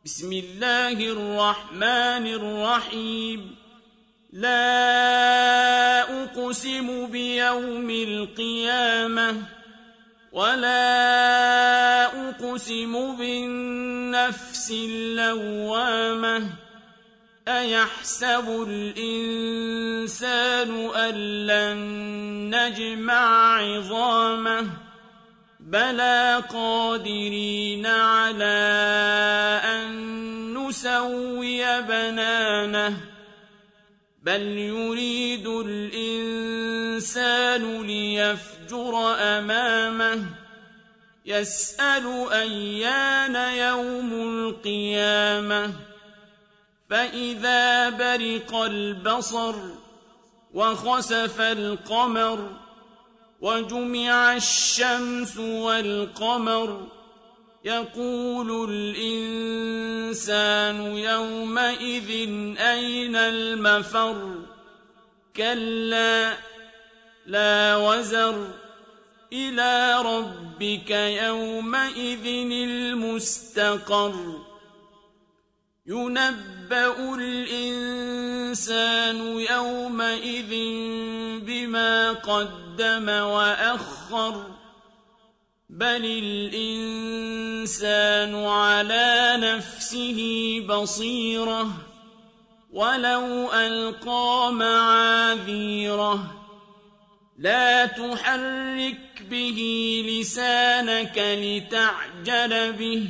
بسم الله الرحمن الرحيم لا أقسم بيوم القيامة ولا أقسم بالنفس اللوامة أيحسب الإنسان أن لن نجمع عظامه بلى قادرين على أن نسوي بنانه بل يريد الإنسان ليفجر أمامه يسأل أيان يوم القيامة فإذا برق البصر وخسف القمر وجمع الشمس والقمر يقول الإنسان يومئذ أين المفر كلا لا وزر إلى ربك يومئذ المستقر ينبأ الإنسان يومئذ بما قدم وأخر بل الإنسان على نفسه بصيرة ولو ألقى معاذيره لا تحرك به لسانك لتعجل به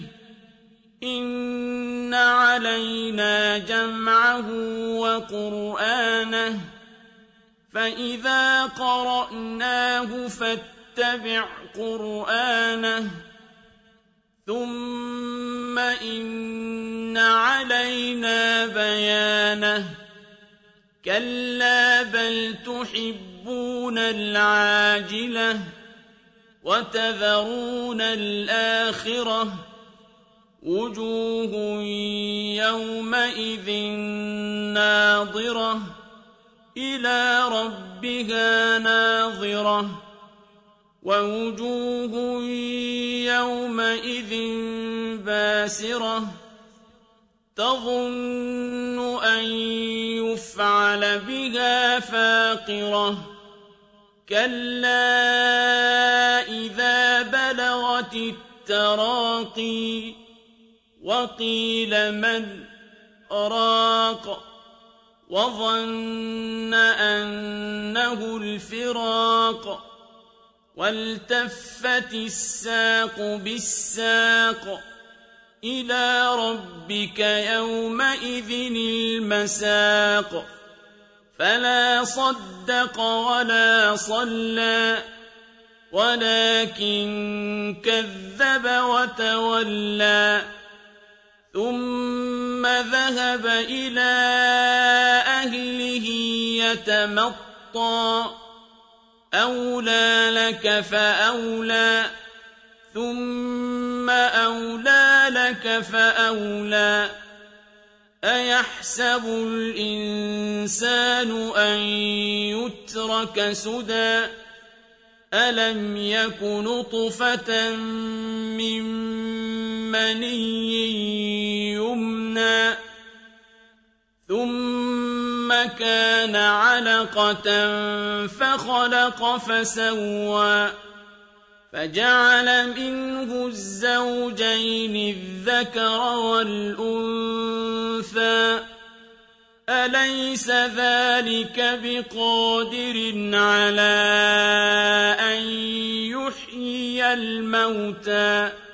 إن علينا جمعه وقرآنه فإذا قرأناه فاتبع قرآنه ثم إن علينا بيانه كلا بل تحبون العاجلة وتذرون الآخرة وجوه يومئذ ناظرة إلى ربها ناظرة ووجوه يومئذ باسرة تظن أن يفعل بها فاقرة كلا إذا بلغت التراقي وقيل من راق وظن أنه الفراق والتفت الساق بالساق إلى ربك يومئذ المساق فلا صدق ولا صلى ولكن كذب وتولى ثم ذهب إلى أهله يتمطى أولى لك فأولى ثم أولى لك فأولى أيحسب الإنسان أن يترك سدى ألم يك نطفة من مني يمنى ثم كان علقة فخلق فسوى فجعل منه الزوجين الذكر والأنثى أليس ذلك بقادر على أن يحيي الموتى